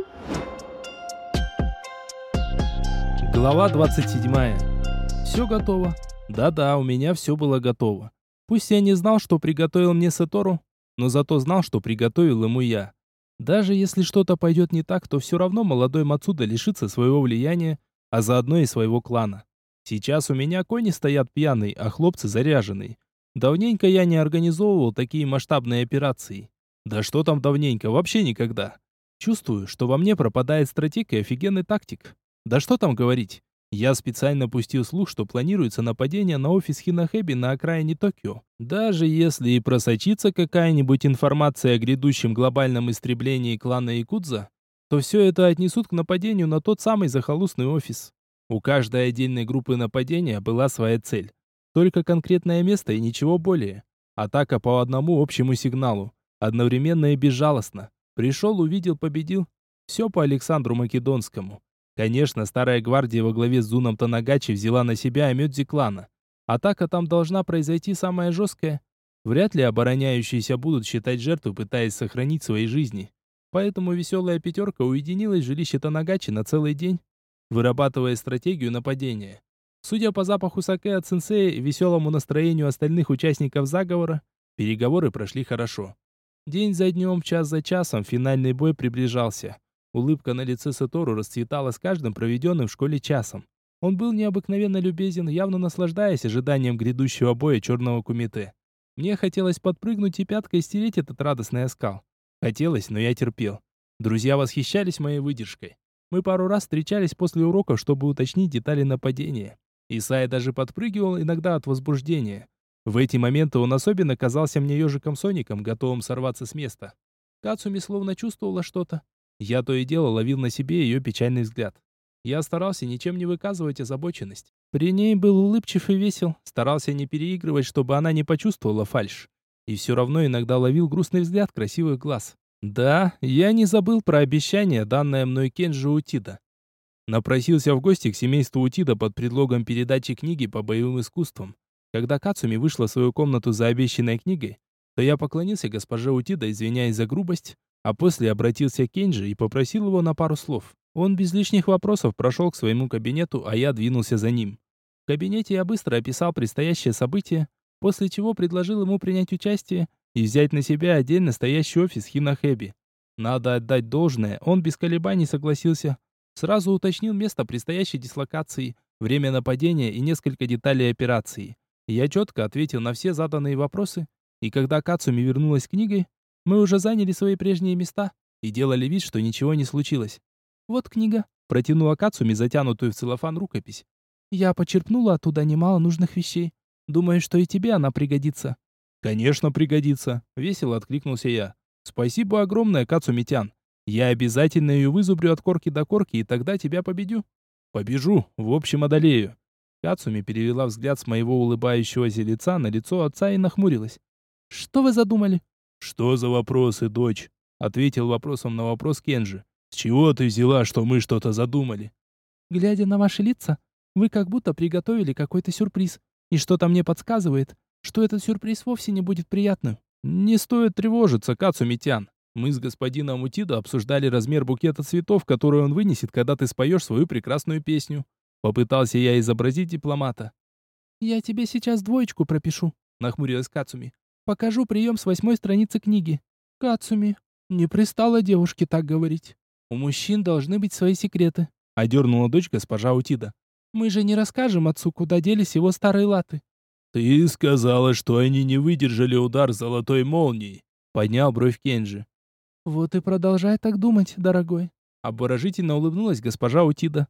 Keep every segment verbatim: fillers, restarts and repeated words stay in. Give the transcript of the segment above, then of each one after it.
Глава двадцать седьмая. Все готово. Да-да, у меня все было готово. Пусть я не знал, что приготовил мне Сатору, но зато знал, что приготовил ему я. Даже если что-то пойдет не так, то все равно молодой Мацуда лишится своего влияния, а заодно и своего клана. Сейчас у меня кони стоят пьяные, а хлопцы заряженные. Давненько я не организовывал такие масштабные операции. Да что там давненько, вообще никогда. Чувствую, что во мне пропадает стратег и офигенный тактик. Да что там говорить. Я специально пустил слух, что планируется нападение на офис Хинахэби на окраине Токио. Даже если и просочится какая-нибудь информация о грядущем глобальном истреблении клана Якудза, то все это отнесут к нападению на тот самый захолустный офис. У каждой отдельной группы нападения была своя цель. Только конкретное место и ничего более. Атака по одному общему сигналу. Одновременно и безжалостно. Пришел, увидел, победил. Все по Александру Македонскому. Конечно, старая гвардия во главе с Зуном Танагачи взяла на себя Амёдзи клана. Атака там должна произойти самая жесткая. Вряд ли обороняющиеся будут считать жертву, пытаясь сохранить свои жизни. Поэтому веселая пятерка уединилась в жилище Танагачи на целый день, вырабатывая стратегию нападения. Судя по запаху саке от сенсея и веселому настроению остальных участников заговора, переговоры прошли хорошо. День за днем, час за часом финальный бой приближался. Улыбка на лице Сатору расцветала с каждым проведенным в школе часом. Он был необыкновенно любезен, явно наслаждаясь ожиданием грядущего боя черного кумите. Мне хотелось подпрыгнуть и пяткой стереть этот радостный оскал. Хотелось, но я терпел. Друзья восхищались моей выдержкой. Мы пару раз встречались после уроков, чтобы уточнить детали нападения. Исай даже подпрыгивал иногда от возбуждения. В эти моменты он особенно казался мне ежиком-соником, готовым сорваться с места. Кацуми словно чувствовала что-то. Я то и дело ловил на себе ее печальный взгляд. Я старался ничем не выказывать озабоченность. При ней был улыбчив и весел, старался не переигрывать, чтобы она не почувствовала фальшь. И все равно иногда ловил грустный взгляд красивых глаз. Да, я не забыл про обещание, данное мной Кенджи Утида. Напросился в гости к семейству Утида под предлогом передачи книги по боевым искусствам. Когда Кацуми вышла в свою комнату за обещанной книгой, то я поклонился госпоже Утида, извиняясь за грубость, а после обратился к Кенджи и попросил его на пару слов. Он без лишних вопросов прошел к своему кабинету, а я двинулся за ним. В кабинете я быстро описал предстоящее событие, после чего предложил ему принять участие и взять на себя отдельно стоящий офис Хинахэби. Надо отдать должное, он без колебаний согласился. Сразу уточнил место предстоящей дислокации, время нападения и несколько деталей операции. Я четко ответил на все заданные вопросы, и когда Кацуми вернулась с книгой, мы уже заняли свои прежние места и делали вид, что ничего не случилось. «Вот книга», — протянула Кацуми затянутую в целлофан рукопись. «Я почерпнула оттуда немало нужных вещей. Думаю, что и тебе она пригодится». «Конечно, пригодится», — весело откликнулся я. «Спасибо огромное, Кацуми-тян. Я обязательно ее вызубрю от корки до корки, и тогда тебя победю». «Побежу, в общем, одолею». Кацуми перевела взгляд с моего улыбающегося лица на лицо отца и нахмурилась. «Что вы задумали?» «Что за вопросы, дочь?» — ответил вопросом на вопрос Кенджи. «С чего ты взяла, что мы что-то задумали?» «Глядя на ваши лица, вы как будто приготовили какой-то сюрприз, и что-то мне подсказывает, что этот сюрприз вовсе не будет приятным». «Не стоит тревожиться, Кацуми-тян. Мы с господином Утидо обсуждали размер букета цветов, который он вынесет, когда ты споешь свою прекрасную песню». Попытался я изобразить дипломата. «Я тебе сейчас двоечку пропишу», — нахмурилась Кацуми. «Покажу прием с восьмой страницы книги». «Кацуми, не пристало девушке так говорить. У мужчин должны быть свои секреты», — одернула дочь госпожа Утида. «Мы же не расскажем отцу, куда делись его старые латы». «Ты сказала, что они не выдержали удар золотой молнии», — поднял бровь Кенджи. «Вот и продолжай так думать, дорогой», — обворожительно улыбнулась госпожа Утида.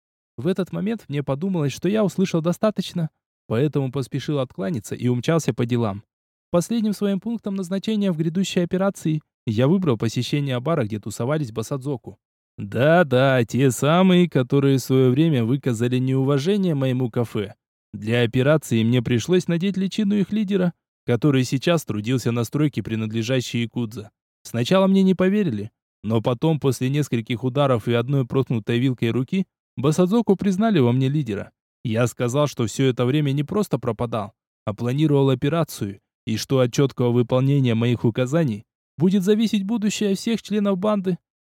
В этот момент мне подумалось, что я услышал достаточно, поэтому поспешил откланяться и умчался по делам. Последним своим пунктом назначения в грядущей операции я выбрал посещение бара, где тусовались басадзоку. Да-да, те самые, которые в свое время выказали неуважение моему кафе. Для операции мне пришлось надеть личину их лидера, который сейчас трудился на стройке, принадлежащей Якудза. Сначала мне не поверили, но потом, после нескольких ударов и одной проткнутой вилкой руки, басадзоку признали во мне лидера. Я сказал, что все это время не просто пропадал, а планировал операцию, и что от четкого выполнения моих указаний будет зависеть будущее всех членов банды.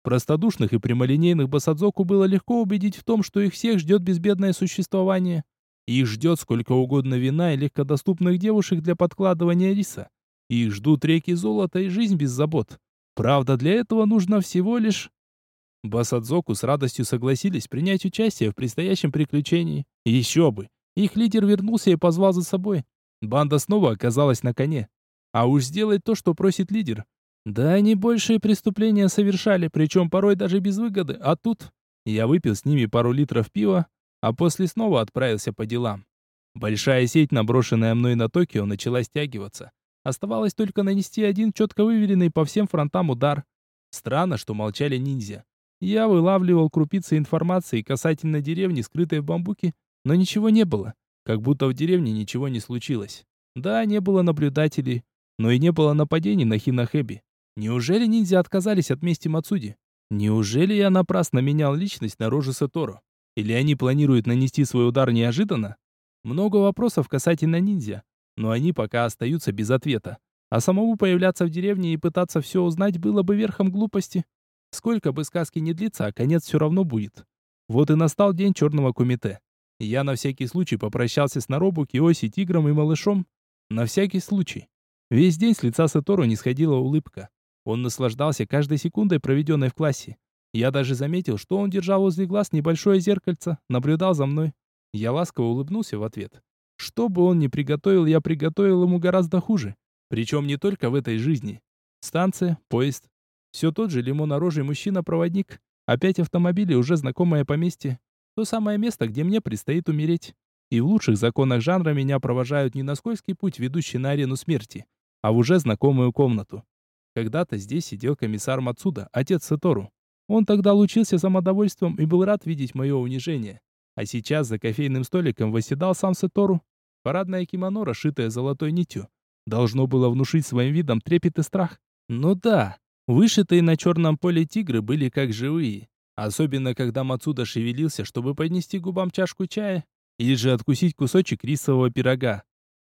Простодушных и прямолинейных басадзоку было легко убедить в том, что их всех ждет безбедное существование. Их ждет сколько угодно вина и легкодоступных девушек для подкладывания риса. Их ждут реки золота и жизнь без забот. Правда, для этого нужно всего лишь... Басадзоку с радостью согласились принять участие в предстоящем приключении. Еще бы! Их лидер вернулся и позвал за собой. Банда снова оказалась на коне. А уж сделать то, что просит лидер. Да они большие преступления совершали, причем порой даже без выгоды. А тут... Я выпил с ними пару литров пива, а после снова отправился по делам. Большая сеть, наброшенная мной на Токио, начала стягиваться. Оставалось только нанести один четко выверенный по всем фронтам удар. Странно, что молчали ниндзя. Я вылавливал крупицы информации касательно деревни, скрытой в бамбуке, но ничего не было. Как будто в деревне ничего не случилось. Да, не было наблюдателей, но и не было нападений на Хинахэби. Неужели ниндзя отказались от мести Мацуди? Неужели я напрасно менял личность на рожу Сатору? Или они планируют нанести свой удар неожиданно? Много вопросов касательно ниндзя, но они пока остаются без ответа. А самому появляться в деревне и пытаться все узнать было бы верхом глупости. Сколько бы сказки ни длится, а конец все равно будет. Вот и настал день черного кумите. Я на всякий случай попрощался с Наробу, Киоси, Тигром и малышом. На всякий случай. Весь день с лица Сатору не сходила улыбка. Он наслаждался каждой секундой, проведенной в классе. Я даже заметил, что он держал возле глаз небольшое зеркальце, наблюдал за мной. Я ласково улыбнулся в ответ. Что бы он ни приготовил, я приготовил ему гораздо хуже. Причем не только в этой жизни. Станция, поезд. Все тот же лимонорожий мужчина-проводник. Опять автомобили, уже знакомое поместье. То самое место, где мне предстоит умереть. И в лучших законах жанра меня провожают не на скользкий путь, ведущий на арену смерти, а в уже знакомую комнату. Когда-то здесь сидел комиссар Мацуда, отец Сатору. Он тогда лучился самодовольством и был рад видеть мое унижение. А сейчас за кофейным столиком восседал сам Сатору. Парадное кимоно, расшитое золотой нитью, должно было внушить своим видом трепет и страх. Ну да, вышитые на черном поле тигры были как живые. Особенно, когда Мацуда шевелился, чтобы поднести губам чашку чая или же откусить кусочек рисового пирога.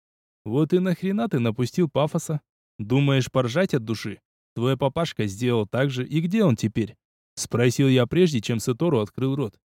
Вот и нахрена ты напустил пафоса? Думаешь поржать от души? Твой папашка сделал так же, и где он теперь? Спросил я прежде, чем Сатору открыл рот.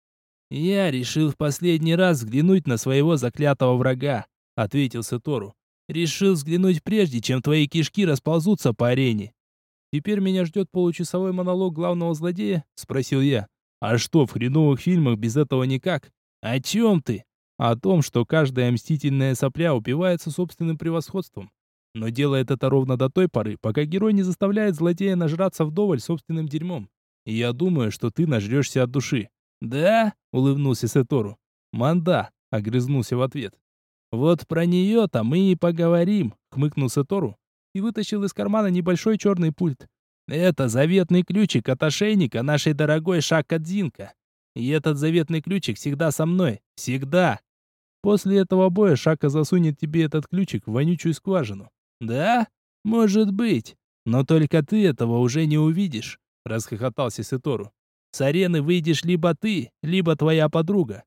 Я решил в последний раз взглянуть на своего заклятого врага, ответил Сатору. Решил взглянуть прежде, чем твои кишки расползутся по арене. Теперь меня ждет получасовой монолог главного злодея? Спросил я. А что, в хреновых фильмах без этого никак? О чем ты? О том, что каждая мстительная сопля упивается собственным превосходством. Но делает это ровно до той поры, пока герой не заставляет злодея нажраться вдоволь собственным дерьмом. И я думаю, что ты нажрешься от души. Да? Улыбнулся Сатору. Манда, огрызнулся в ответ. Вот про нее-то мы и поговорим, хмыкнул Сатору и вытащил из кармана небольшой черный пульт. Это заветный ключик от ошейника нашей дорогой Шакадзинка. И этот заветный ключик всегда со мной. Всегда. После этого боя Шака засунет тебе этот ключик в вонючую скважину. Да? Может быть. Но только ты этого уже не увидишь, расхохотался Сатору. С арены выйдешь либо ты, либо твоя подруга.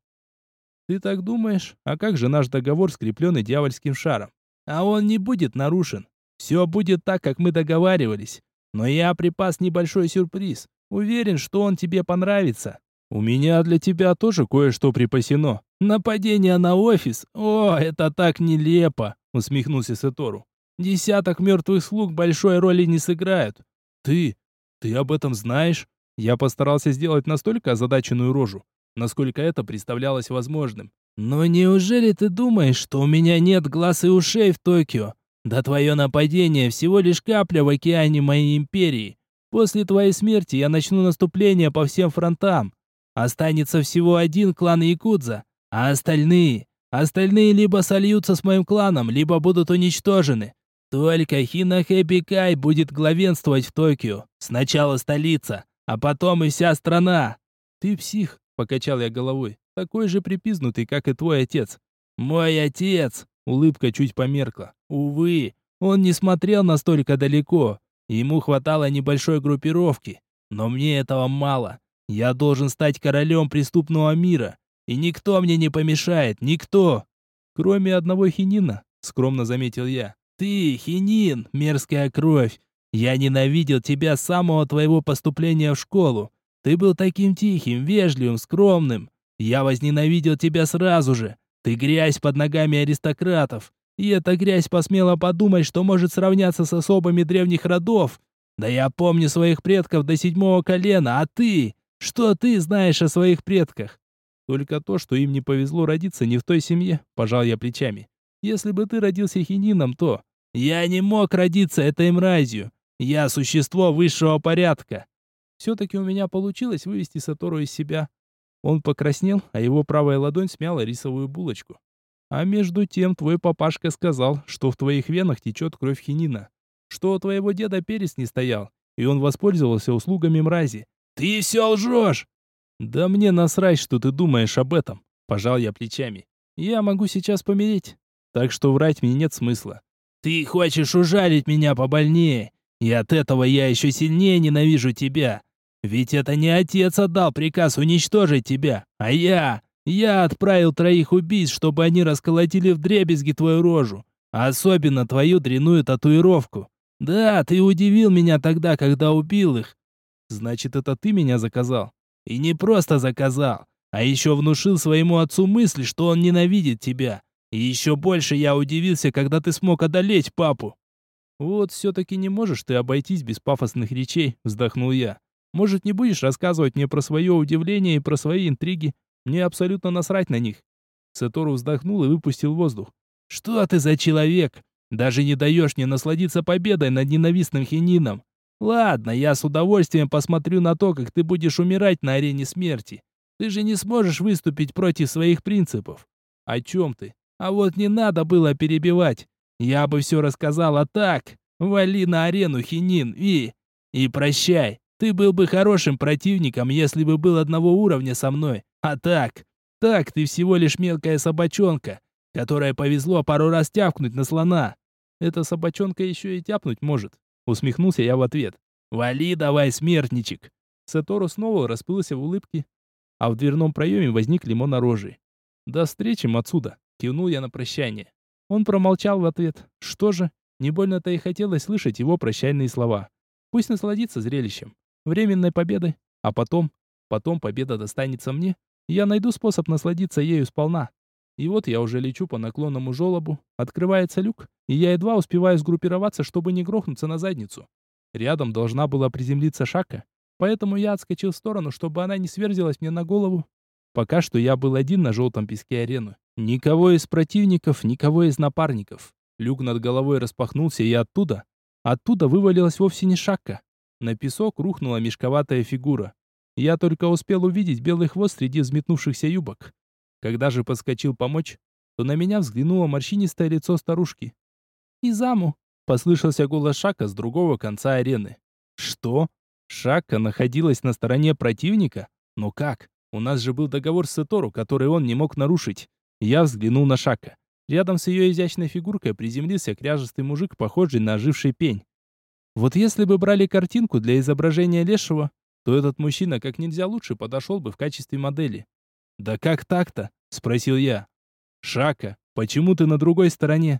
Ты так думаешь? А как же наш договор, скрепленный дьявольским шаром? А он не будет нарушен. Все будет так, как мы договаривались. Но я припас небольшой сюрприз. Уверен, что он тебе понравится. У меня для тебя тоже кое-что припасено. Нападение на офис? О, это так нелепо, усмехнулся Сатору. Десяток мертвых слуг большой роли не сыграют. Ты, ты об этом знаешь? Я постарался сделать настолько озадаченную рожу, насколько это представлялось возможным. Но неужели ты думаешь, что у меня нет глаз и ушей в Токио? Да твое нападение всего лишь капля в океане моей империи. После твоей смерти я начну наступление по всем фронтам. Останется всего один клан Якудза, а остальные... Остальные либо сольются с моим кланом, либо будут уничтожены. Только Хинахэби Кай будет главенствовать в Токио. Сначала столица, а потом и вся страна. Ты псих, покачал я головой. Такой же припизнутый, как и твой отец. Мой отец! Улыбка чуть померкла. Увы, он не смотрел настолько далеко. Ему хватало небольшой группировки. Но мне этого мало. Я должен стать королем преступного мира. И никто мне не помешает, никто. Кроме одного хинина, скромно заметил я. Ты, хинин, мерзкая кровь. Я ненавидел тебя с самого твоего поступления в школу. Ты был таким тихим, вежливым, скромным. Я возненавидел тебя сразу же. Ты грязь под ногами аристократов. И эта грязь посмела подумать, что может сравняться с особами древних родов. Да я помню своих предков до седьмого колена, а ты? Что ты знаешь о своих предках? Только то, что им не повезло родиться не в той семье, пожал я плечами. Если бы ты родился хинином, то... Я не мог родиться этой мразью. Я существо высшего порядка. Все-таки у меня получилось вывести Сатору из себя. Он покраснел, а его правая ладонь смяла рисовую булочку. А между тем твой папашка сказал, что в твоих венах течет кровь хинина. Что у твоего деда перец не стоял, и он воспользовался услугами мрази. Ты все лжешь! Да мне насрать, что ты думаешь об этом. Пожал я плечами. Я могу сейчас помереть. Так что врать мне нет смысла. Ты хочешь ужалить меня побольнее, и от этого я еще сильнее ненавижу тебя. Ведь это не отец отдал приказ уничтожить тебя, а я. Я отправил троих убийц, чтобы они расколотили вдребезги твою рожу, а особенно твою дрянную татуировку. Да, ты удивил меня тогда, когда убил их. Значит, это ты меня заказал. И не просто заказал, а еще внушил своему отцу мысль, что он ненавидит тебя. И еще больше я удивился, когда ты смог одолеть папу. Вот все-таки не можешь ты обойтись без пафосных речей, вздохнул я. Может, не будешь рассказывать мне про свое удивление и про свои интриги? Мне абсолютно насрать на них. Сатору вздохнул и выпустил воздух. Что ты за человек? Даже не даешь мне насладиться победой над ненавистным хинином. Ладно, я с удовольствием посмотрю на то, как ты будешь умирать на арене смерти. Ты же не сможешь выступить против своих принципов. О чем ты? А вот не надо было перебивать. Я бы все рассказал, а так... Вали на арену, хинин, и... И прощай. Ты был бы хорошим противником, если бы был одного уровня со мной. А так... Так, ты всего лишь мелкая собачонка, которая повезло пару раз тявкнуть на слона. Эта собачонка еще и тяпнуть может. Усмехнулся я в ответ. Вали давай, смертничек. Сатору снова расплылся в улыбке, а в дверном проеме возник лимонорожий. До встречи, отсюда. Кивнул я на прощание. Он промолчал в ответ. Что же, не больно-то и хотелось слышать его прощальные слова. Пусть насладится зрелищем, временной победой, а потом, потом победа достанется мне, и я найду способ насладиться ею сполна. И вот я уже лечу по наклонному желобу, открывается люк, и я едва успеваю сгруппироваться, чтобы не грохнуться на задницу. Рядом должна была приземлиться Шака, поэтому я отскочил в сторону, чтобы она не сверзилась мне на голову. Пока что я был один на желтом песке арены. Никого из противников, никого из напарников. Люк над головой распахнулся, и оттуда, оттуда вывалилась вовсе не Шакка. На песок рухнула мешковатая фигура. Я только успел увидеть белый хвост среди взметнувшихся юбок. Когда же подскочил помочь, то на меня взглянуло морщинистое лицо старушки. «Изаму!» — послышался голос Шака с другого конца арены. «Что? Шакка находилась на стороне противника? Но как? У нас же был договор с Сатору, который он не мог нарушить». Я взглянул на Шака. Рядом с ее изящной фигуркой приземлился кряжестый мужик, похожий на оживший пень. Вот если бы брали картинку для изображения лешего, то этот мужчина как нельзя лучше подошел бы в качестве модели. «Да как так-то?» — спросил я. «Шака, почему ты на другой стороне?»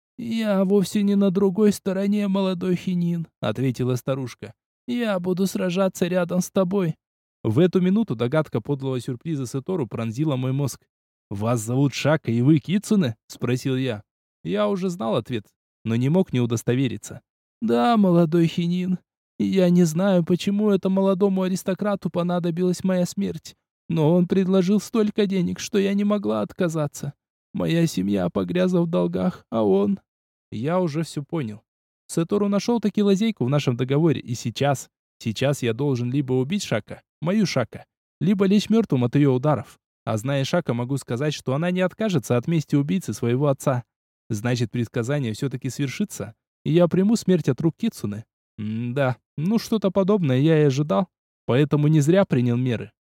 «Я вовсе не на другой стороне, молодой хинин», — ответила старушка. «Я буду сражаться рядом с тобой». В эту минуту догадка подлого сюрприза Сатору пронзила мой мозг. «Вас зовут Шака, и вы Кицуне?» — спросил я. Я уже знал ответ, но не мог не удостовериться. «Да, молодой хинин. Я не знаю, почему это молодому аристократу понадобилась моя смерть, но он предложил столько денег, что я не могла отказаться. Моя семья погрязла в долгах, а он...» Я уже все понял. Сатору нашел таки лазейку в нашем договоре, и сейчас... Сейчас я должен либо убить Шака, мою Шака, либо лечь мертвым от ее ударов. А зная Шака, могу сказать, что она не откажется от мести убийцы своего отца. Значит, предсказание все-таки свершится, и я приму смерть от рук Кицуне. М-да, ну что-то подобное я и ожидал, поэтому не зря принял меры.